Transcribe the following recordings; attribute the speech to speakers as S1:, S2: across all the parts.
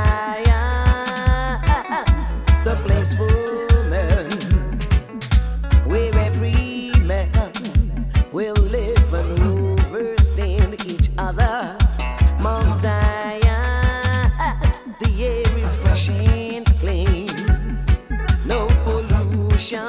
S1: Zion, the place for men, where every man will live and overstand each other. Mount Zion, the air is fresh and clean, no pollution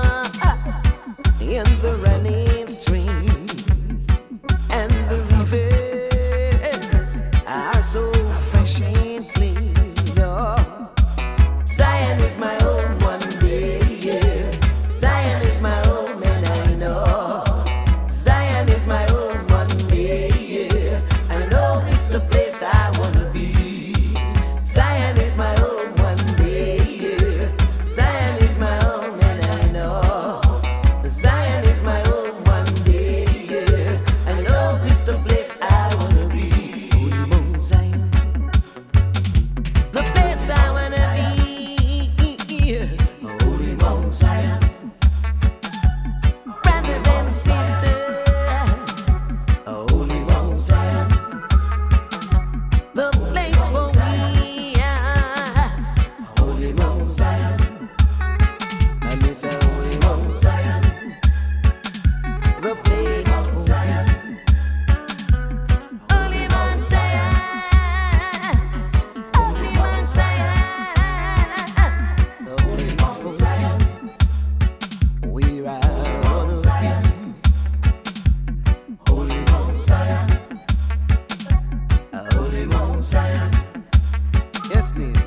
S1: in the running streams, and the rivers are so fresh and clean. Oh, Zion is my home one day, yeah. Zion is my home and I know Zion is my home one day, yeah. I know it's the place I wanna be. Zion is my home one day, yeah. Zion is my home and I know Zion is my home one day, yeah. I know it's the place I wanna be. Holy Mount Zion, the place I wanna be. Holy Mount Zion, brothers and sisters. Holy Mount Zion, the place for we are. Holy Mount Zion, I miss a Holy Mount Zion, the place for Zion. Holy Mount Zion, Holy Mount Zion, the place for Zion, where I wanna be. Holy Mount Zion, Holy Mount Zion. Yes, please.